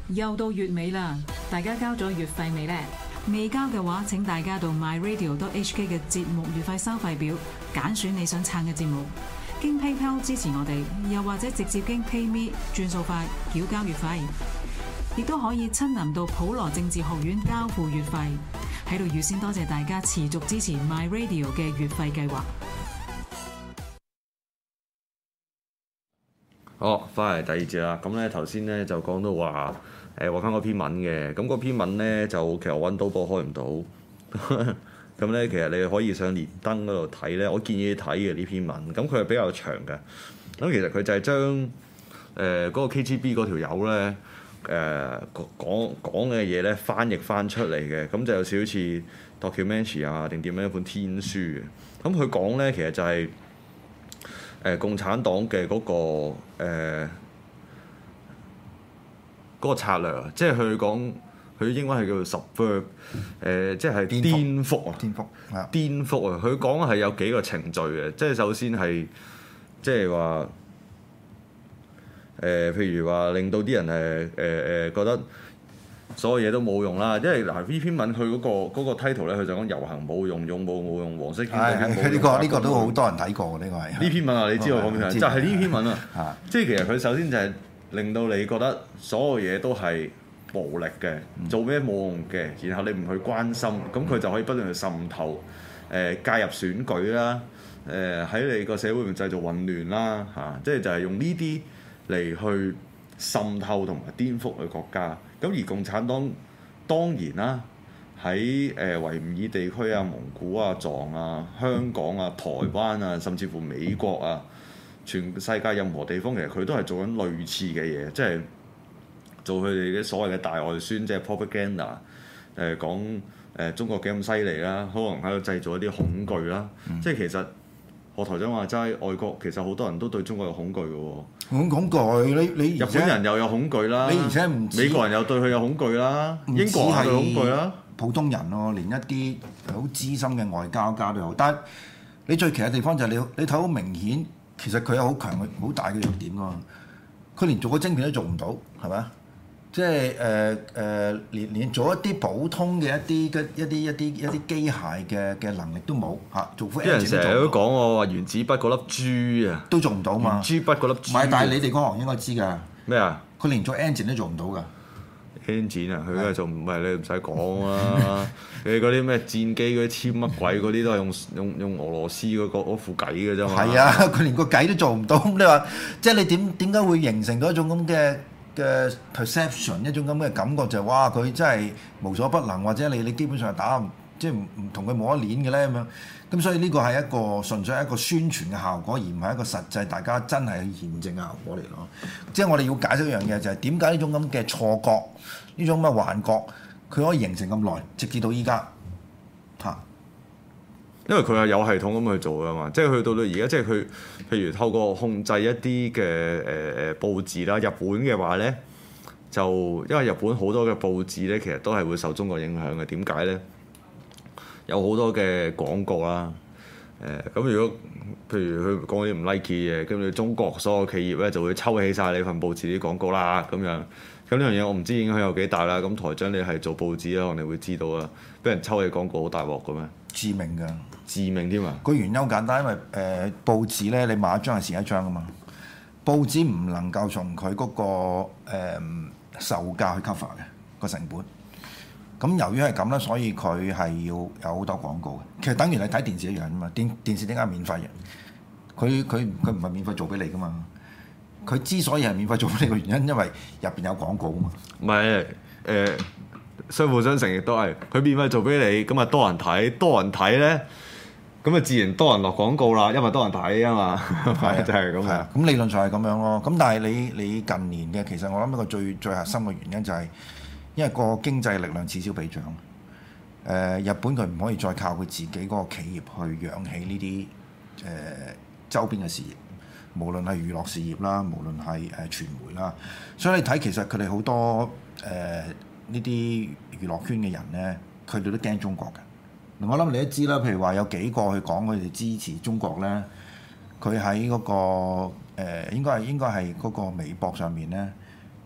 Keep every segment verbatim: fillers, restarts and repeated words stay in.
又到月尾啦，大家交咗月費未呢？未交嘅話，請大家到 my radio dot h k 嘅節目月費收費表揀選你想撐嘅節目，經 PayPal 支持我哋，又或者直接經 PayMe 轉數快繳交月費，亦都可以親臨到普羅政治學院交付月費。喺度預先多謝大家持續支持 my radio 嘅月費計劃。 好，翻嚟第二節啦。咁咧頭先咧就講到話誒揾翻嗰篇文嘅，咁嗰篇文咧就其實揾到播開唔到。咁咧其實你可以上連登嗰度睇咧，我建議你睇嘅呢篇文。咁佢係比較長嘅。咁其實佢就係將誒嗰個 K G B 嗰條友咧誒講講嘅嘢咧翻譯翻出嚟嘅，咁就有少少似 documentary 啊定點樣一本天書嘅。咁佢講咧其實就係、是。誒、呃、共產黨嘅嗰、那個誒嗰、呃那個策略啊，即係佢講佢英文係叫做 subvert 誒，即係顛覆啊， 顛覆啊， 顛覆啊！佢講係有幾個程序嘅，即係首先係即係話誒，譬如話令到啲人誒誒誒覺得所有嘢都冇用啦，因為嗱呢篇文佢嗰、那個嗰、那個 title 咧，佢就講遊行冇用，勇武冇用，黃色警隊冇用。 呢個呢個都好多人睇過嘅，呢個係。 呢篇文啊，你知道我講咩？就係呢篇文啊，即係其實佢首先就係令到你覺得所有嘢都係暴力嘅，嗯、做咩冇用嘅，然後你唔去關心，咁佢就可以不斷去滲透，誒、呃、介入選舉啦，誒、呃、喺你個社會入面製造混亂啦，嚇、啊，即係就係用呢啲嚟去滲透同埋顛覆嘅國家。咁而共產黨當然啦，喺誒維吾爾地區啊、蒙古啊、藏啊、香港啊、台灣啊，甚至乎美國啊，全世界任何地方其實佢都係做緊類似嘅嘢，即係做佢哋嘅所謂嘅大外宣，即係 propaganda，誒、呃、講誒、呃、中國幾咁犀利啦，可能喺度製造一啲恐懼啦，嗯、即係其實何台長話齋，外國其實好多人都對中國有恐懼嘅喎。 恐恐懼，你你日本人又有恐懼啦， 你而且唔美國人又對佢有恐懼啦，英國人對佢恐懼啦， 普通人咯，連一啲好資深嘅外交家都有。但係你最奇嘅地方就係你你睇好明顯，其實佢有好強嘅好大嘅弱點㗎。佢連做個晶片都做唔到，係咪啊？即係誒誒，連連做一啲普通嘅一啲嘅一啲一啲一啲機械嘅嘅能力都冇嚇，做副 engine 都做唔到。啲人成日都講我話原子筆嗰粒珠啊，都做唔到嘛。原子筆嗰粒珠。唔係，但係你哋嗰行應該知㗎。咩啊？佢連做 engine 都做唔到㗎。engine 啊，佢梗係做唔係你唔使講啦。你嗰啲咩戰機嗰啲簽乜鬼嗰啲都係用用用俄羅斯嗰個嗰副計嘅啫嘛。係啊，佢連個計都做唔到。咁你話即係你點點解會形成到一種咁嘅嘅 perception， 一種咁嘅感覺就係、是、哇佢真係無所不能，或者你你基本上係打唔即係唔唔同佢冇一鏈嘅咧咁樣。咁所以呢個係一個純粹係一個宣傳嘅效果，而唔係一個實際大家真係去驗證嘅效果嚟咯。即係我哋要解釋一樣嘢就係點解呢種咁嘅錯覺，呢種咁嘅幻覺，佢可以形成咁耐，直至到依家嚇。 因為佢係有系統咁去做㗎嘛，即係去到到而家，即係佢譬如透過控制一啲嘅誒誒報紙啦，日本嘅話咧，就因為日本好多嘅報紙咧，其實都係會受中國影響嘅。點解咧？有好多嘅廣告啦，誒、呃、咁如果譬如佢講啲唔 like 嘅，跟住中國所有企業咧就會抽起晒你份報紙啲廣告啦，咁樣。咁呢樣嘢我唔知影響有幾大啦。咁台長你係做報紙啊，我哋會知道啊，俾人抽起廣告好大鑊嘅咩？ 致命㗎， 致命添啊！ 個原因好簡單，因為誒、呃、報紙咧，你買一張係蝕一張啊嘛。報紙唔能夠從佢嗰、那個、呃、售價去 cover 嘅個成本。咁由於係咁啦，所以佢係要有好多廣告嘅。其實等於你睇電視一樣啊嘛。電電視點解免費嘅？佢佢佢唔係免費做俾你噶嘛。佢之所以係免費做俾你嘅原因，因為入邊有廣告啊嘛。 唔係誒，相輔相成亦都係佢免費做俾你，咁啊多人睇，多人睇咧，咁啊自然多人落廣告啦，因為多人睇啊嘛。係就係咁啊。 咁理論上係咁樣咯。咁但係你你近年嘅其實我諗一個最最核心嘅原因就係、是。因為個經濟力量此消彼長，誒、呃、日本佢唔可以再靠佢自己嗰個企業去養起呢啲誒周邊嘅事業，無論係娛樂事業啦，無論係誒傳媒啦，所以你睇其實佢哋好多誒呢啲娛樂圈嘅人咧，佢哋都驚中國嘅。我諗你都知啦，譬如話有幾個去講佢哋支持中國咧，佢喺嗰個誒、呃、應該係應該係嗰個微博上面咧。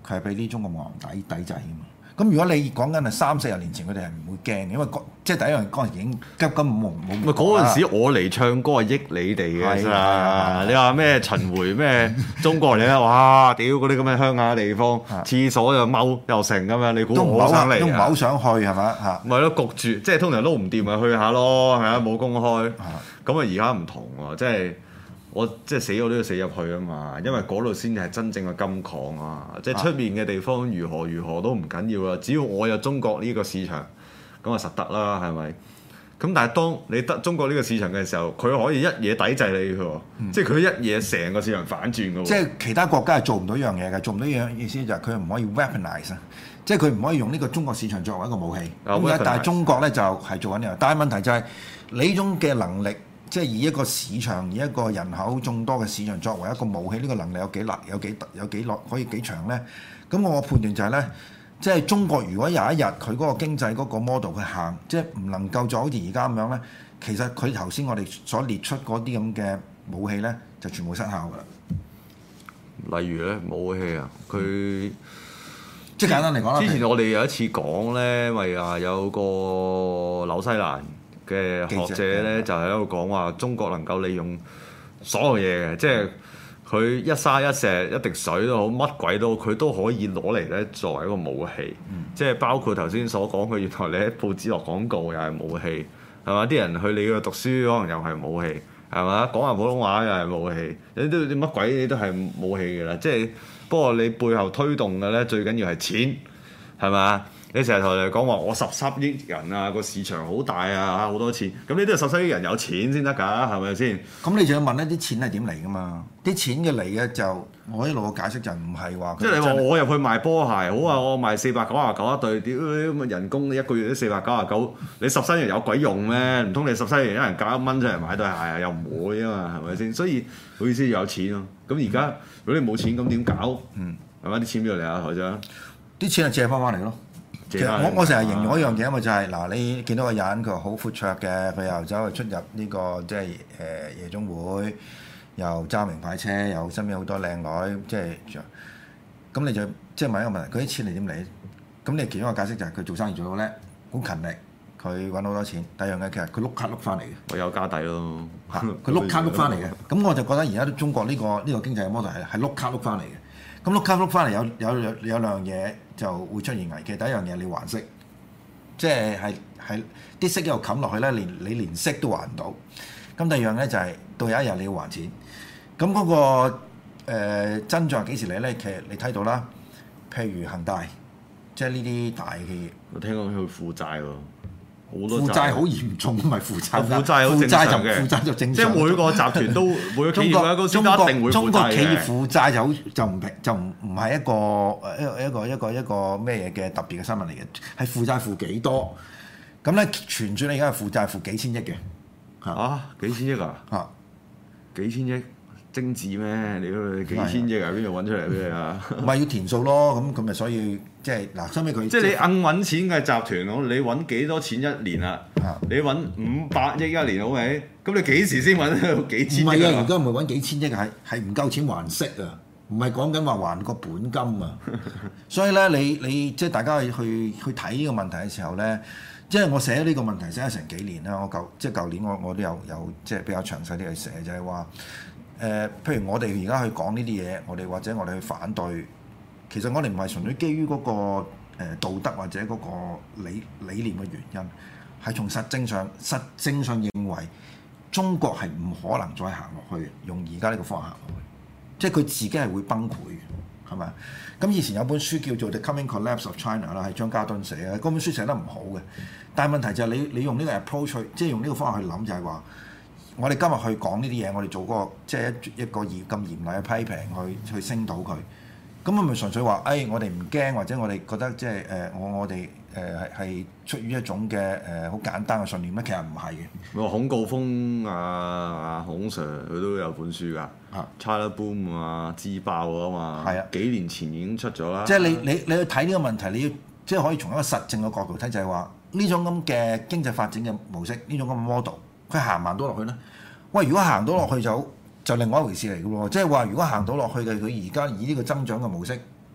佢係俾啲中國網紅抵抵制㗎嘛。咁如果你講緊係三四十年前，佢哋係唔會驚嘅，因為即係第一樣嗰陣時已經急急冇冇。 咪嗰陣時我嚟唱歌係益你哋嘅咋？你話咩巡迴咩中國嚟咧？哇！屌嗰啲咁嘅鄉下地方，廁所又踎又成咁樣，你估我想嚟啊？ 都唔係好想去係咪啊？ 咪咯，焗住，即係通常都唔掂咪去下咯，係啊，冇公開。咁啊而家唔同喎，即係。我即係死我都要死入去啊嘛，因為嗰度先係真正嘅金礦啊！即係出面嘅地方如何如何都唔緊要啦，只要我有中國呢個市場，咁啊實得啦，係咪？咁但係當你得中國呢個市場嘅時候，佢可以一嘢抵制你嘅喎，嗯、即係佢一嘢成個市場反轉嘅喎。即係其他國家係做唔到一樣嘢嘅，做唔到一樣意思就係佢唔可以 weaponize 啊，即係佢唔可以用呢個中國市場作為一個武器。咁而家但係中國咧就係做緊呢樣，但係問題就係你呢種嘅能力。即係以一個市場，以一個人口眾多嘅市場作為一個武器，呢、這個能力有幾難，有幾有幾耐可以幾長咧？咁我判斷就係、是、咧，即係中國如果有一日佢嗰個經濟嗰個 model 去行，即係唔能夠就好似而家咁樣咧，其實佢頭先我哋所列出嗰啲咁嘅武器咧，就全部失效㗎啦。 例如咧武器啊，佢、嗯、 即係簡單嚟講啦。 之前我哋有一次講咧，咪話有個紐西蘭嘅學者咧就喺度講話中國能夠利用所有嘢嘅，即係佢一沙一石一滴水都好，乜鬼都好，佢都可以攞嚟咧作為一個武器。嗯、即係包括頭先所講，佢原來你喺報紙落廣告又係武器，係嘛？啲人去你嗰度讀書可能又係武器，係嘛？講下普通話又係武器，你都乜鬼你都係武器㗎啦。即係不過你背後推動嘅咧，最緊要係錢，係嘛？你成日同人哋講話我十三億人啊，個市場好大啊，好多錢，咁你都係十三億人有錢先得㗎，係咪先？ 咁你就要問一啲錢係點嚟㗎嘛？啲錢嘅嚟嘅就我一路嘅解釋就唔係話， 即係你話我入去賣波鞋，好啊，我賣四百九十九一對，屌咁人工一個月都四百九十九，你十三億有鬼用咩？唔通你十三億一人夾一蚊出嚟買對鞋啊？又唔會啊嘛，係咪先？所以好意思有錢咯。咁而家如果你冇錢，咁點搞？嗯，係咪啲錢邊度嚟啊？台長？ 啲錢係借翻翻嚟咯。其實我我成日形容一樣嘢啊嘛，就係、是、嗱，你見到個人佢好闊綽嘅，佢又走去出入呢、這個即係誒夜總會，又揸名牌車，又身邊好多靚女，即係咁你就即係問一個問題，佢啲錢係點嚟？咁你其中一個解釋就係佢做生意做到叻，好勤力，佢揾好多錢。第二樣嘢其實佢碌卡碌翻嚟嘅， 我有家底咯， 佢碌卡碌翻嚟嘅。咁我就覺得而家中國呢、這個呢、這個經濟嘅 model 係係碌卡碌翻嚟嘅。咁碌卡碌翻嚟有有有有兩樣嘢就會出現危機。第一樣嘢你還息，即係係係啲息又冚落去咧，連你連息都還唔到。咁第二樣咧就係、是、到有一日你要還錢。咁嗰、那個、呃、真相係幾時嚟咧？其實你睇到啦，譬如恒大，即係呢啲大企業。 我聽講佢負債喎。 負債好嚴重，唔係負債。 負債好正常嘅。 負債就正常。 即係每個集團都每個企業都中國一定會負債嘅。 中國企業負債就好就唔平就唔唔係一個一個一個一個一個咩嘢嘅特別嘅新聞嚟嘅，係負債負幾多？咁咧傳説你而家係負債負幾千億嘅。 嚇幾千億啊？嚇幾千億精緻咩？你嗰幾千億啊？邊度揾出嚟俾你啊？ 咪要填數咯，咁咁咪所以。即係嗱，收尾佢即係你硬揾錢嘅集團，你揾幾多錢一年啊？啊你揾五百億一年好未？咁你幾時先揾到幾千億？唔係啊，而家唔係揾幾千億，係係唔夠錢還息啊！唔係講緊話還個本金啊！所以咧，你你即係大家去去睇呢個問題嘅時候咧，即係我寫呢個問題寫咗成幾年啦。我舊即係舊年我我都有有即係比較詳細啲去寫，就係話誒，譬如我哋而家去講呢啲嘢，我哋或者我哋去反對。其實我哋唔係純粹基於嗰個道德或者嗰個理理念嘅原因，係從實證上實證上認為中國係唔可能再行落去，用而家呢個方向行落去，即係佢自己係會崩潰嘅，係咪？咁以前有本書叫做《The Coming Collapse of China》啦，係張家敦寫嘅，嗰本書寫得唔好嘅，但係問題就係你你用呢個 approach 去，即係用呢個方法去諗，就係話我哋今日去講呢啲嘢，我哋做嗰個即係一一個嚴咁嚴厲嘅批評，去去聲討佢。咁係咪純粹話，誒、哎，我哋唔驚，或者我哋覺得即係誒，我我哋誒係係出於一種嘅誒好簡單嘅信念咧？其實唔係嘅。 我孔誥烽啊啊孔 Sir 佢都有本書㗎，啊 China Boom 啊，支爆啊嘛，係啊，幾年前已經出咗啦。 即係你你你去睇呢個問題，你要即係可以從一個實證嘅角度睇，就係話呢種咁嘅經濟發展嘅模式，呢種咁嘅 model，佢行唔行到落去咧？喂，如果行到落去就就另外一回事嚟嘅喎，即係話如果行到落去嘅，佢而家以呢個增長嘅模式，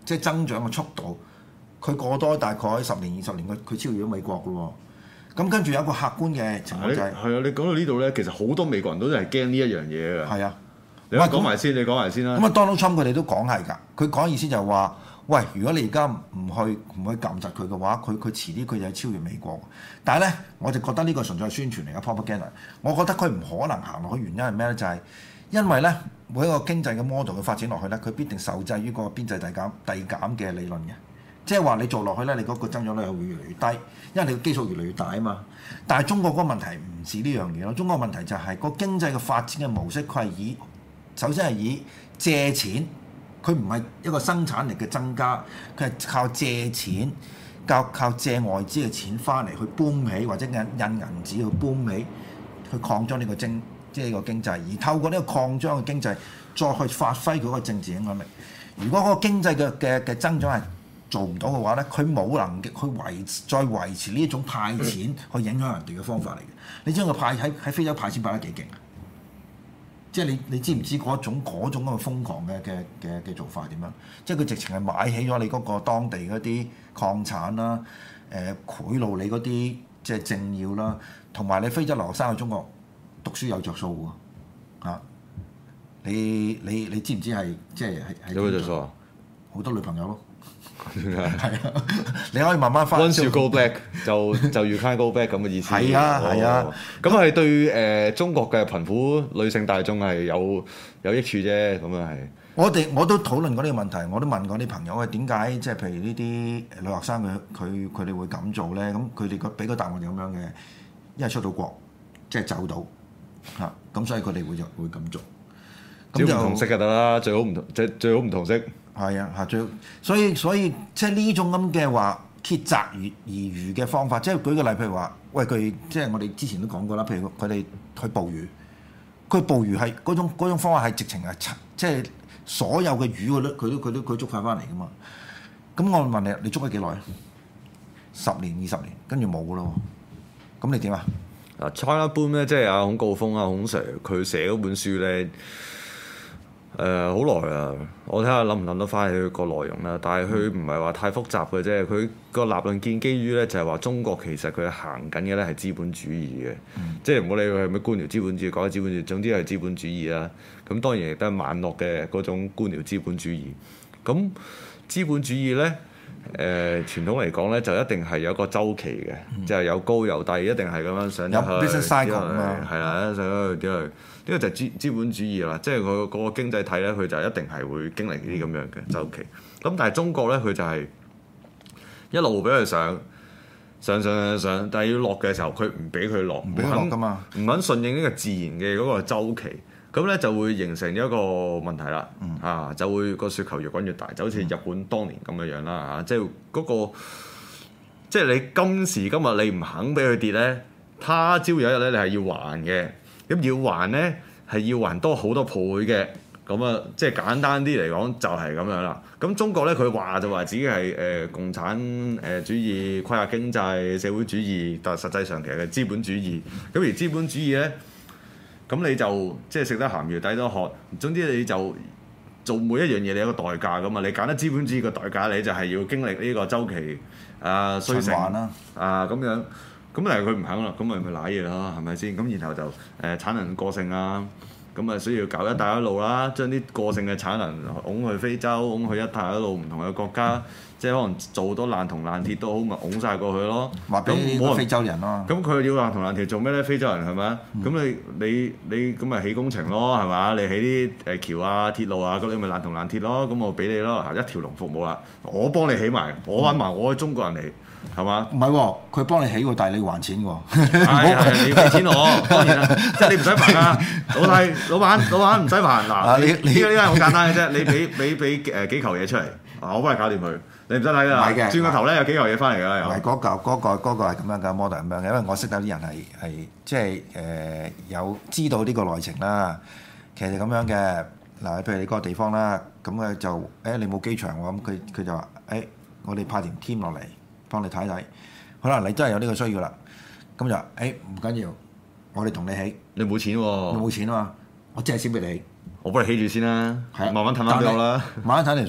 即係增長嘅速度，佢過多大概十年二十年，佢佢超越咗美國嘅喎。咁跟住有一個客觀嘅情況就係、是， 係啊，你講到呢度咧，其實好多美國人都係驚呢一樣嘢嘅。 係啊， 你講埋先，你講埋先啦。 咁啊，Donald Trump 佢哋都講係㗎，佢講意思就係話，喂，如果你而家唔去唔去撳實佢嘅話，佢佢遲啲佢就係超越美國。但係咧，我就覺得呢個純粹係宣傳嚟嘅 propaganda。我覺得佢唔可能行落去，原因係咩咧？就係、是、因為咧，每一個經濟嘅 model 嘅發展落去咧，佢必定受制於個邊際遞減遞減嘅理論嘅。即係話你做落去咧，你嗰個增長率會越嚟越低，因為你個基數越嚟越大啊嘛。但係中國嗰個問題唔似呢樣嘢咯。中國問題就係個經濟嘅發展嘅模式，佢係以首先係以借錢，佢唔係一個生產力嘅增加，佢係靠借錢，靠靠借外資嘅錢翻嚟去搬起，或者印印銀紙去搬起，去擴張呢個經即係呢個經濟，而透過呢個擴張嘅經濟，再去發揮佢個政治影響力。如果嗰個經濟嘅嘅嘅增長係做唔到嘅話咧，佢冇能力去維再維持呢一種派錢去影響人哋嘅方法嚟嘅。你知唔知佢派喺喺非洲派錢派得幾勁啊？即係你你知唔知嗰種嗰種咁嘅瘋狂嘅嘅嘅嘅做法係點樣？即係佢直情係買起咗你嗰個當地嗰啲礦產啦，誒、呃、賄賂你嗰啲即係政要啦，同埋你非洲留學生去中國讀書有着數喎嚇！你你你知唔知係即係係有冇着數啊？ 好多女朋友咯。係啊，你可以慢慢翻。 Once you go black 就就 you can't go back 咁嘅意思。 係啊係啊， 咁係、哦、對誒、呃、中國嘅貧苦女性大眾係有有益處啫，咁樣係。 我哋我都討論過呢個問題，我都問過啲朋友係點解即係譬如呢啲女學生佢佢佢哋會咁做咧？咁佢哋個俾個答案就咁樣嘅，一係出到國，即係走到嚇，咁所以佢哋會就會咁做。 只要唔同色就得啦，最好唔同即係最好唔同色。 係啊，係最所以所以即係呢種咁嘅話竭澤而而漁嘅方法，即係舉個例，譬如話，喂佢即係我哋之前都講過啦，譬如佢哋去捕魚，佢捕魚係嗰種嗰種方法係直情係即係所有嘅魚佢都佢都佢都佢捉翻翻嚟噶嘛。咁我問你，你捉咗幾耐啊？十年二十年，跟住冇噶咯。咁你點啊？ 啊 China Boom 咧，即係阿孔誥烽啊，孔 Sir 佢寫嗰本書咧。誒好耐啊！我睇下諗唔諗得翻佢個內容啦。但係佢唔係話太複雜嘅啫。佢個立論建基於咧就係話中國其實佢行緊嘅咧係資本主義嘅，嗯、即係唔好理佢係咩官僚資本主義、講資本主義，總之係資本主義啦。咁當然亦都係萬惡嘅嗰種官僚資本主義。咁資本主義咧誒、呃、傳統嚟講咧就一定係有一個週期嘅，嗯、就係有高有低，一定係咁樣上咗去。有 business cycle 啊，係啦，上咗去之後。呢個就係資資本主義啦，即係佢嗰個經濟體咧，佢就一定係會經歷呢啲咁樣嘅週期。咁但係中國咧，佢就係一路俾佢上上上上上，但係要落嘅時候，佢唔俾佢落，唔俾佢落㗎嘛， 唔肯順應呢個自然嘅嗰個週期，咁咧就會形成一個問題啦。嗯、啊，就會個雪球越滾越大，就好似日本當年咁嘅樣啦。嚇、啊，即係嗰個，即係你今時今日你唔肯俾佢跌咧，他朝有一日咧，你係要還嘅。咁要還咧，係要還多好多倍嘅，咁啊，即係簡單啲嚟講就係咁樣啦。咁中國咧，佢話就話自己係誒、呃、共產誒主義、規劃經濟、社會主義，但係實際上其實係資本主義。咁而資本主義咧，咁你就即係食得鹹魚抵得渴。總之你就做每一樣嘢，你有個代價噶嘛。你揀得資本主義嘅代價，你就係要經歷呢個週期啊，衰成啊咁樣。咁但係佢唔肯啦，咁咪咪賴嘢啦，係咪先？咁然後就誒、呃、產能過剩啊，咁啊需要搞一帶一路啦，將啲過剩嘅產能拱去非洲，拱去一帶一路唔同嘅國家，嗯、即係可能做多爛銅爛鐵都好，咪拱晒過去咯。 話俾啲非洲人咯。咁佢要爛銅爛鐵做咩咧？非洲人係咪啊？咁、嗯、你你你咁咪起工程咯，係嘛？你起啲誒橋啊、鐵路啊，咁你咪爛銅爛鐵咯，咁我俾你咯，一條龍服務啦，我幫你起埋，我揾埋我中國人嚟。係嘛？唔係喎， 佢幫你起喎，但係你要還錢喎。 係係，你要俾錢我，當然啦，即係你唔使煩啊，老細、老闆、老闆唔使煩。嗱，你你呢家好簡單嘅啫，你俾俾俾誒幾嚿嘢出嚟，我幫你搞掂佢，你唔使睇㗎。係嘅，轉個頭咧有幾嚿嘢翻嚟㗎啦。又唔係嗰嚿嗰個嗰個係咁樣嘅 model 咁樣嘅，因為我識得啲人係係即係誒有知道呢個內情啦。其實咁樣嘅嗱，譬如你嗰個地方啦，咁佢就誒你冇機場喎，咁佢佢就話誒我哋派條 team 落嚟。幫你睇睇，可能你真係有呢個需要啦。咁就誒唔緊要，我哋同你起。 你冇錢喎？ 你冇錢啊嘛，我借錢俾你。 我幫你起住先啦， 係啊， 慢慢睇翻俾我啦。 慢慢睇條數，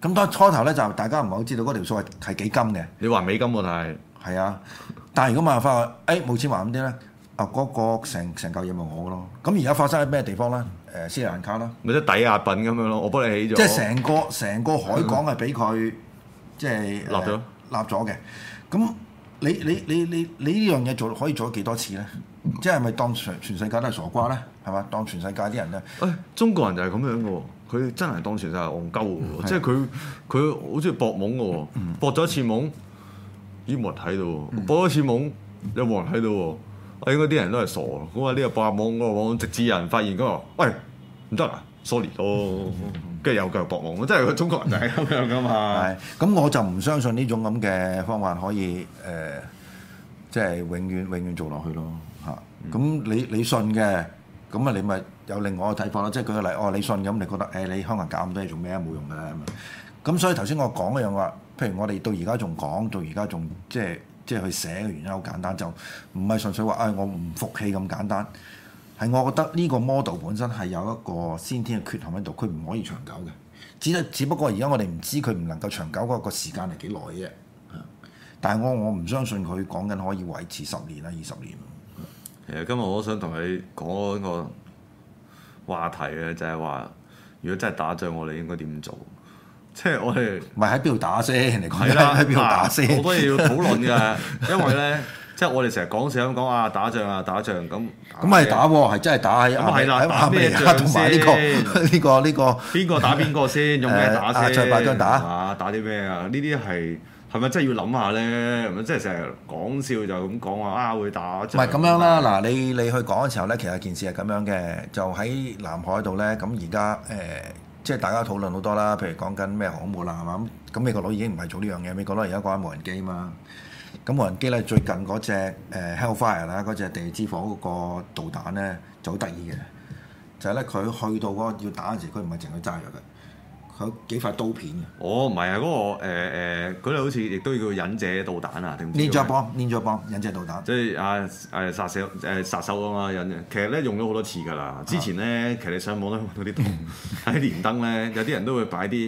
咁當初頭咧就大家唔係好知道嗰條數係係幾金嘅。 你還美金喎，但係係啊，但係如果問翻話，誒冇錢還咁啲咧，啊嗰個成成嚿嘢咪我咯。咁而家發生喺咩地方咧？誒斯里蘭卡啦， 咪即係抵押品咁樣咯，我幫你起咗。 即係成個成個海港係俾佢即係立咗立咗嘅。咁你你你你你呢樣嘢做可以做咗幾多次咧？即係咪當全全世界都係傻瓜咧？係嘛？當全世界啲人咧？ 誒、哎，中國人就係咁樣嘅喎，佢真係當全世界係戇鳩嘅喎，即係佢佢好中意博懵嘅喎，博咗一次懵，咦冇人睇到喎，博咗一次懵有冇人睇到喎？我應該啲人都係傻咯，咁啊呢個博下懵嗰個懵，直至有人發現嗰個，喂唔得啊 ，sorry 咯，跟住又繼續博懵，即係中國人就係咁樣噶嘛。係， 咁我就唔相信呢種咁嘅方法可以誒、呃，即係永遠永遠做落去咯嚇。咁、嗯、你你信嘅，咁啊你咪有另外一個睇法咯。即係舉個例，哦你信咁，你覺得誒、欸、你香港搞咁多嘢做咩啊？冇用㗎啦咁。咁所以頭先我講嗰樣話，譬如我哋到而家仲講，到而家仲即係。即係去寫嘅原因好簡單，就唔係純粹話，唉、哎，我唔服氣咁簡單。係我覺得呢個 model 本身係有一個先天嘅缺陷喺度，佢唔可以長久嘅。只只不過而家我哋唔知佢唔能夠長久嗰個時間係幾耐啫。但係我我唔相信佢講緊可以維持十年啦、二十年。 其實今日我都想同你講一個話題嘅，就係、是、話，如果真係打仗，我哋應該點做？即係我哋唔係喺邊度打先？你講喺邊度打先？ 好多嘢要討論㗎，因為咧，即係我哋成日講笑咁講啊，打仗啊，打仗咁。咁係打喎，係真係打喺咁係啦，打咩仗同埋呢個呢個呢個邊個打邊個先？用咩打先？ 阿塞拜疆打啊？打啲咩啊？呢啲係係咪真係要諗下咧？係咪即係成日講笑就咁講話啊？會打？唔係咁樣啦，嗱，你你去講嘅時候咧，其實件事係咁樣嘅，就喺南海度咧，咁而家誒。即係大家討論好多啦，譬如講緊咩航空母艦係嘛，咁美國佬已經唔係做呢樣嘢，美國佬而家講緊無人機嘛。咁無人機咧最近嗰隻誒 Hellfire 啦，嗰隻地之火嗰個導彈咧就好得意嘅，就係咧佢去到嗰個要打嗰陣時，佢唔係淨係揸藥嘅，佢有幾塊刀片嘅。 哦，唔係啊，嗰、那個誒誒嗰啲好似亦都要忍者導彈啊，定唔知 ？Ninja Bomb，Ninja Bomb，忍者導彈。 即係啊誒殺手誒殺手啊嘛，忍者。其實咧用咗好多次㗎啦。之前咧，其實你上網都揾到啲圖，喺連登咧，有啲人都會擺啲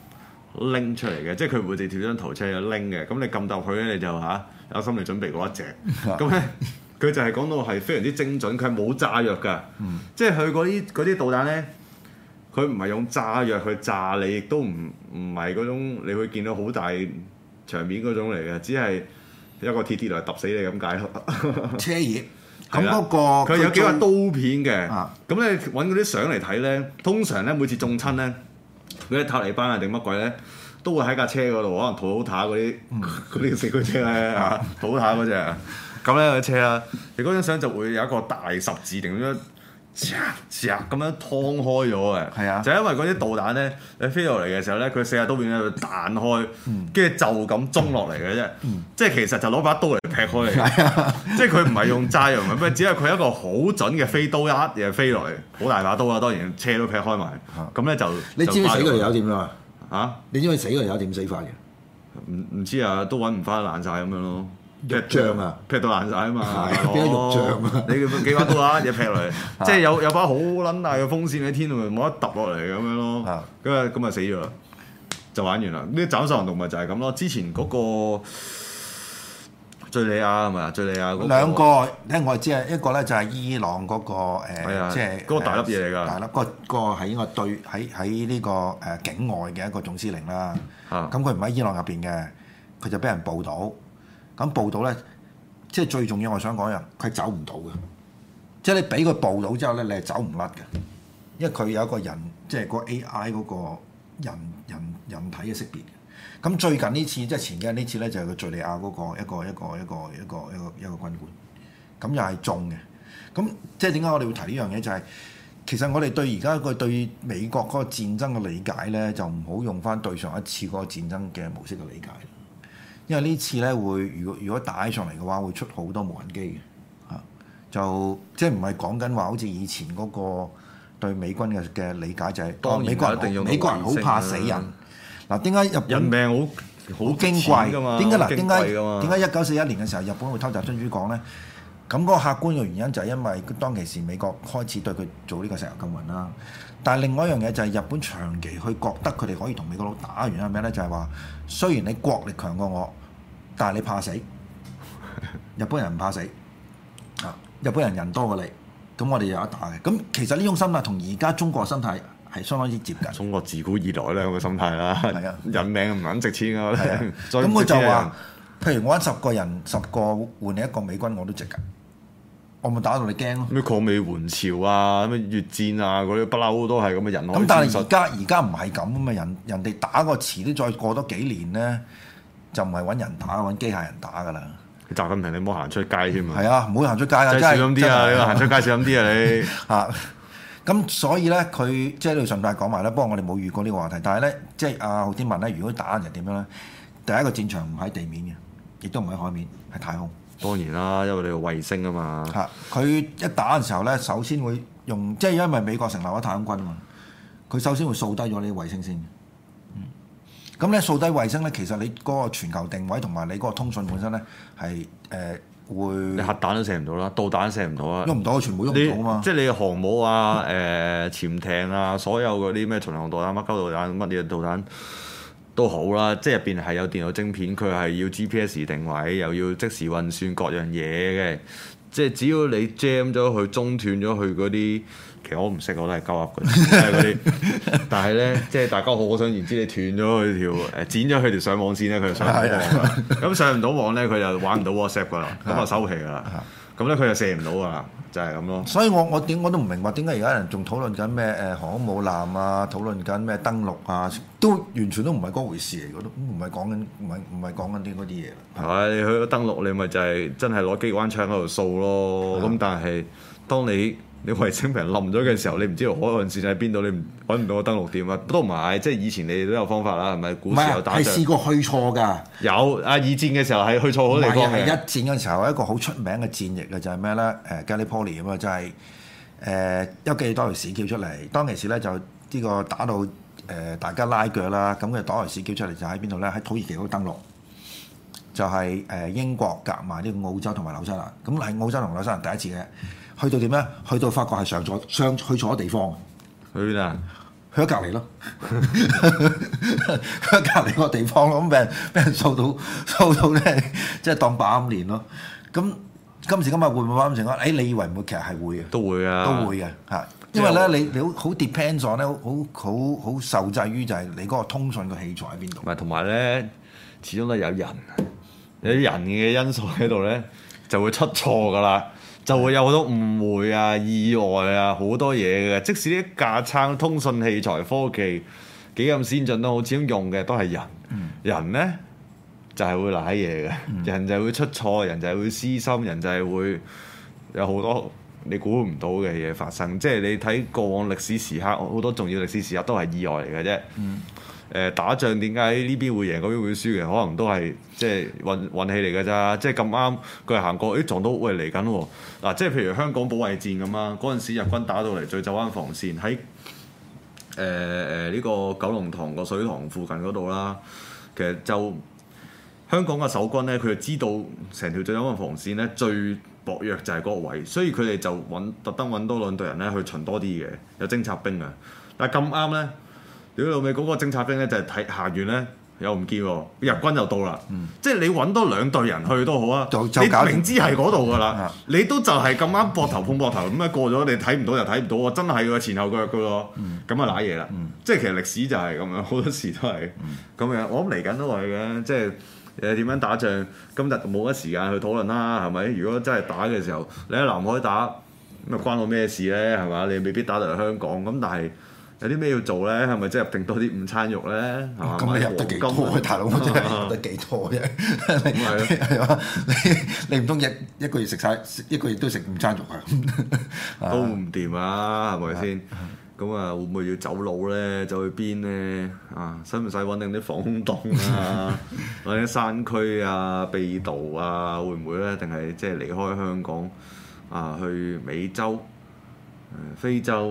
link 出嚟嘅，即係佢唔會直接貼張圖出嚟有 link 嘅。咁你撳入去咧，你就嚇、啊、有心理準備嗰一隻。咁咧，佢就係講到係非常之精準，佢係冇炸藥㗎。嗯、即係佢嗰啲嗰啲導彈咧。佢唔係用炸藥去炸你，亦都唔唔係嗰種你會見到好大場面嗰種嚟嘅，只係一個鐵鐵嚟揼死你咁解咯。 車葉咁嗰個佢有幾個刀片嘅，咁你揾嗰啲相嚟睇咧，通常咧每次中親咧，嗰啲塔利班啊定乜鬼咧，都會喺架車嗰度，可能土塔嗰啲嗰啲四驅車咧嚇，土塔嗰隻，咁咧個車啦，你嗰張相就會有一個大十字定咁樣。嚓嚓咁樣劏開咗嘅， 係啊， 就因為嗰啲導彈咧，你飛落嚟嘅時候咧，佢四下刀片喺度彈開，跟住、嗯、就咁中落嚟嘅啫，嗯、即係其實就攞把刀嚟劈開嚟，啊、即係佢唔係用炸藥，唔係，只係佢一個好準嘅飛刀一嘢飛落嚟，好大把刀啊，當然車都劈開埋，咁咧、啊、就你知唔知死嗰條友點啊？ 嚇！ 你知唔知死嗰條友點死法嘅？ 唔唔知啊，都揾唔翻爛晒咁樣咯。 肉醬啊， 劈到爛晒啊嘛！ 邊有肉醬啊？ 你幾把刀啊？嘢劈落嚟，即係有有把好撚大嘅風扇喺天度，冇得揼落嚟咁樣咯。咁啊咁啊死咗啦，就玩完啦。呢啲斬首行動咪就係咁咯。之前嗰個敍利亞係咪啊？敍利亞嗰兩個咧，我係知啊。一個咧就係伊朗嗰個誒，即係嗰個大粒嘢嚟㗎。 大粒嗰個係應該對喺喺呢個誒境外嘅一個總司令啦。咁佢唔喺伊朗入邊嘅，佢就俾人捕到。咁報到咧，即係最重要，我想講嘅，佢走唔到嘅。即係你俾佢報到之後咧，你係走唔甩嘅，因為佢有一個人，即係個 A I 嗰個人人人體嘅識別。咁最近呢次，即係前幾日呢次咧，就係個敍利亞嗰個一個一個一個一個一個一個軍官，咁又係中嘅。咁即係點解我哋會提呢樣嘢？就係、是、其實我哋對而家個對美國嗰個戰爭嘅理解咧，就唔好用翻對上一次嗰個戰爭嘅模式嘅理解。因為呢次咧會，如果如果打起上嚟嘅話，會出好多無人機嘅，嚇、啊、就即係唔係講緊話好似以前嗰個對美軍嘅嘅理解就係、是，當然美國人美國人好怕死人。嗱，點解日本人命好好矜貴㗎嘛？ 點解嗱？點解點解一九四一年嘅時候日本會偷襲珍珠港咧？ 咁嗰個客觀嘅原因就係因為當其時美國開始對佢做呢個石油禁運啦。但係另外一樣嘢就係日本長期去覺得佢哋可以同美國佬打，原因係咩咧？就係話雖然你國力強過我，但係你怕死。日本人唔怕死啊！日本人人多過你，咁我哋有得打嘅。咁其實呢種心態同而家中國嘅心態係相當之接近。 中國自古以來咧咁嘅心態啦， 係啊， 人命唔撚值錢㗎。 咁佢就話，譬如我揾十個人，十個換你一個美軍，我都值㗎。我咪打到你驚咯。 咩抗美援朝啊，咩越戰啊，嗰啲不嬲都係咁嘅人。 咁但係而家而家唔係咁啊嘛，人人哋打個遲啲，再過多幾年咧，就唔係揾人打，揾機械人打㗎啦。 習近平你唔好行出街添啊！ 係啊，唔好行出街啊！ 真係小心啲啊！你行出街小心啲啊！你嚇咁所以咧，佢即係你順帶講埋啦。不過我哋冇遇過呢個話題，但係咧，即係阿浩天問咧，如果打人點樣咧？第一個戰場唔喺地面嘅，亦都唔喺海面，係太空。 當然啦，因為你個衛星啊嘛。 嚇！佢一打嘅時候咧，首先會用，即係因為美國成立咗太空軍啊嘛，佢首先會掃低咗呢啲衛星先。咁咧掃低衛星咧，其實你嗰個全球定位同埋你嗰個通訊本身咧係誒會， 你核彈都射唔到啦，導彈都射唔到啊， 喐唔到，全部喐唔到啊嘛。 即係你航母啊、誒、呃、潛艇啊，所有嗰啲咩巡航導彈、乜鳩導彈、乜嘢導彈都好啦，即係入邊係有電腦晶片，佢係要 G P S 定位，又要即時運算各樣嘢嘅。即係只要你 jam 咗佢，中斷咗佢嗰啲。其實我唔識，我都係鳩噏嘅，係嗰啲。但係咧，即係大家可想而知，你斷咗佢條誒，剪咗佢條上網線咧，佢就上唔到網。咁上唔到網咧，佢就玩唔到 WhatsApp 噶啦，咁就收皮噶啦。咁咧佢就射唔到噶啦，就係咁咯。 所以我我點我都唔明白點解而家人仲討論緊咩誒航空母艦啊，討論緊咩登陸啊，都完全都唔係嗰回事嚟，嗰都唔係講緊唔係唔係講緊啲嗰啲嘢。 係你去咗登陸，你咪就係真係攞機關槍喺度掃咯。咁但係當你你衛星俾人冧咗嘅時候，你唔知道海岸線喺邊度，你唔揾唔到個登陸點啊？都唔係，即係以前你哋都有方法啦，係咪？古時有打仗， 係試過去錯㗎。有啊，二戰嘅時候係去錯好多地方嘅。 係一戰嘅時候，一個好出名嘅戰役嘅就係咩咧？誒 Gallipoli 咁啊，就係誒丘吉爾多條市叫出嚟。當其時咧就呢個打到誒、呃、大家拉腳啦，咁佢多條市叫出嚟就喺邊度咧？喺土耳其嗰度登陸，就係、是、誒英國夾埋呢個澳洲同埋紐西蘭。咁係澳洲同紐西蘭第一次嘅。去到點咧？去到發覺係上咗上去錯咗地方。 去邊啊？ 去咗隔離咯。去咗隔離個地方咯，咁俾人俾人掃到掃到咧，即係當把咁練咯。咁今時今日會唔會咁情況？誒，你以為唔會？其實係會嘅。都會啊。都會嘅嚇，因為咧，你你好好 depends on 咧，好好好受制於就係你嗰個通訊嘅器材喺邊度。 唔係，同埋咧，始終都有人，有啲人嘅因素喺度咧，就會出錯噶啦。就會有好多誤會啊、意外啊，好多嘢嘅。即使啲架撐通訊器材科技幾咁先進都好，始終用嘅都係人。嗯、人咧就係、是、會賴嘢嘅，嗯、人就係會出錯，人就係會私心，人就係會有好多你估唔到嘅嘢發生。即係你睇過往歷史時刻，好多重要歷史時刻都係意外嚟嘅啫。嗯誒打仗點解呢邊會贏嗰邊會輸嘅？可能都係即係運運氣嚟㗎咋，即係咁啱佢係行過，誒撞到喂嚟緊喎嗱，即係譬如香港保衛戰咁啊，嗰陣時日軍打到嚟醉酒灣防線喺誒誒呢個九龍塘個水塘附近嗰度啦，其實就香港嘅守軍咧，佢就知道成條醉酒灣防線咧最薄弱就係嗰個位，所以佢哋就揾特登揾多兩隊人咧去巡多啲嘅，有偵察兵啊，但係咁啱咧。屌老味嗰個偵察兵咧就係睇行完咧又唔見喎，日軍又到啦，嗯、即係你揾多兩隊人去都好啊，就就你明知係嗰度噶啦，嗯、你都就係咁啱膊頭碰膊頭咁樣過咗，你睇唔到就睇唔到喎，真係個前後腳噶咯，咁啊揦嘢啦，嗯、即係其實歷史就係咁樣，好多時都係咁、嗯、樣。我諗嚟緊都係嘅，即係誒點樣打仗，今日冇乜時間去討論啦，係咪？如果真係打嘅時候，你喺南海打咁啊關我咩事咧？係嘛？你未必打到嚟香港，咁但係。有啲咩要做咧？係咪即係入定多啲午餐肉咧？ 咁、嗯、你入得幾多啊？大佬，我真係入得幾多啫？你係嘛？你你唔通一一個月食晒，一個月都食午餐肉啊？ 都唔掂啊，係咪先？咁啊，會唔會要走佬咧？走去邊咧？啊，使唔使揾定啲防空洞啊？揾啲山區啊、秘道啊，會唔會咧？定係即係離開香港啊，去美洲、誒非洲？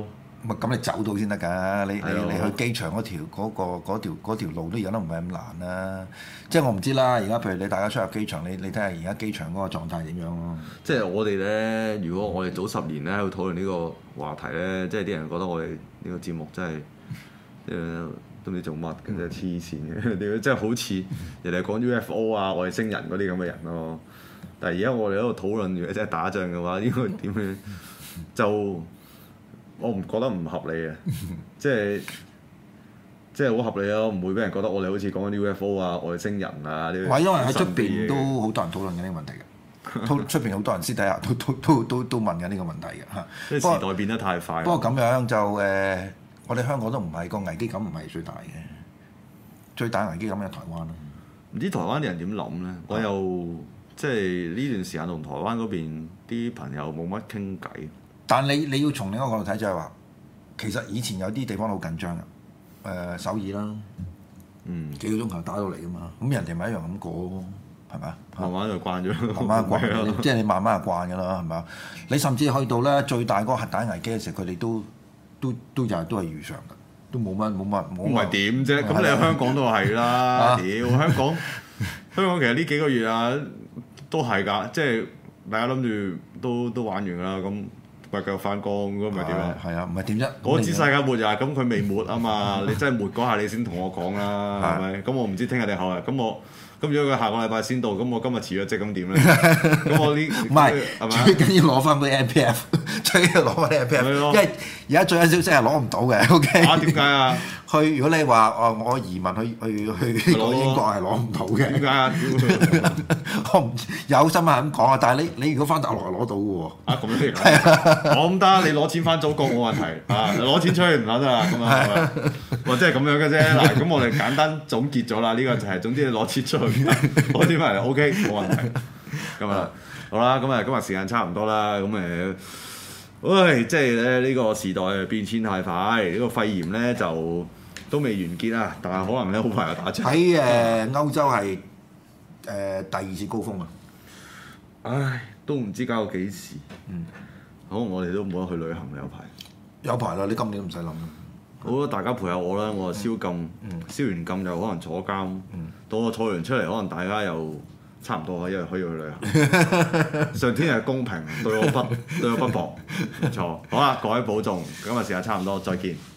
咪咁你走到先得㗎，你係咯你你去機場嗰條嗰個嗰條嗰條路都有得唔係咁難啦。即係我唔知啦，而家譬如你大家出入機場，你你睇下而家機場嗰個狀態點樣咯。 即係我哋咧，如果我哋早十年咧喺度討論呢個話題咧，即係啲人覺得我哋呢個節目真係誒都唔知做乜，跟住黐線嘅，點即係好似人哋講 U F O 啊、外星人嗰啲咁嘅人咯。但係而家我哋喺度討論，如果真係打仗嘅話，應該點樣就？我唔覺得唔合理嘅，即係即係好合理咯，唔會俾人覺得我哋好似講緊 U F O 啊、外星人啊啲。 唔係，因為喺出邊都好多人討論緊呢個問題嘅，出邊好多人私底下都都都都都問緊呢個問題嘅嚇。 即係時代變得太快。 不過咁樣就誒、呃，我哋香港都唔係個危機感唔係最大嘅，最大危機感係台灣咯。 唔知台灣啲人點諗咧？我又即係呢段時間同台灣嗰邊啲朋友冇乜傾偈。 但你你要從另一個角度睇，就係話其實以前有啲地方好緊張嘅，誒、呃、首爾啦， 嗯， 幾個鐘頭打到嚟噶嘛，咁人哋咪一樣咁過咯，係咪啊？ 慢慢就慣咗， 慢慢慣，即係你慢慢就慣㗎啦，係咪啊？你甚至去到咧最大嗰個核彈危機嘅時候，佢哋都都都又係都係如常㗎，都冇乜冇乜冇。 唔係點啫？咁你喺香港都係啦，屌香港香港其實呢幾個月啊都係㗎，即係大家諗住都都玩完㗎啦咁。咪繼續翻工咁咪點啊？ 係啊，唔係點啫？ 嗰支世界末日，咁佢未末啊嘛！你真係末嗰下，你先同我講啦，係咪？咁我唔知聽日定後日，咁我咁如果佢下個禮拜先到，咁我今日辭咗職咁點咧？咁我呢？ 唔係，最緊要攞翻啲 M P F， 最緊要攞翻啲 M P F， 因為而家最新消息係攞唔到嘅。O K。 啊？點解啊？ 去如果你話哦，我移民去去去英國係攞唔到嘅。 點解啊？ 我唔有新聞係咁講啊，但係你你如果翻大陸係攞到嘅喎。 啊咁樣嚟，我唔得，你攞錢翻祖國冇問題啊！攞錢出去唔得啦，咁啊，或者係咁樣嘅啫。嗱，咁我哋簡單總結咗啦，呢個就係總之你攞錢出去，攞錢翻嚟 O K 冇問題。咁啊，好啦，咁啊今日時間差唔多啦，咁誒。喂，即係咧呢個時代變遷太快，呢、呢個肺炎咧就都未完結啊！但係可能咧好快又打仗。 喺誒歐洲係誒、呃、第二次高峰啊！ 唉，都唔知搞到幾時。 嗯， 可能我哋都冇得去旅行啦，有排。 有排啦，你今年都唔使諗啦。 好，大家陪下我啦，我就宵禁， 嗯、 宵完禁就可能坐監。 嗯、 到我坐完出嚟，可能大家又差唔多，因為可以去旅行。上天係公平，對我不對我不薄，唔錯。好啦，各位保重，今日時間差唔多，再見。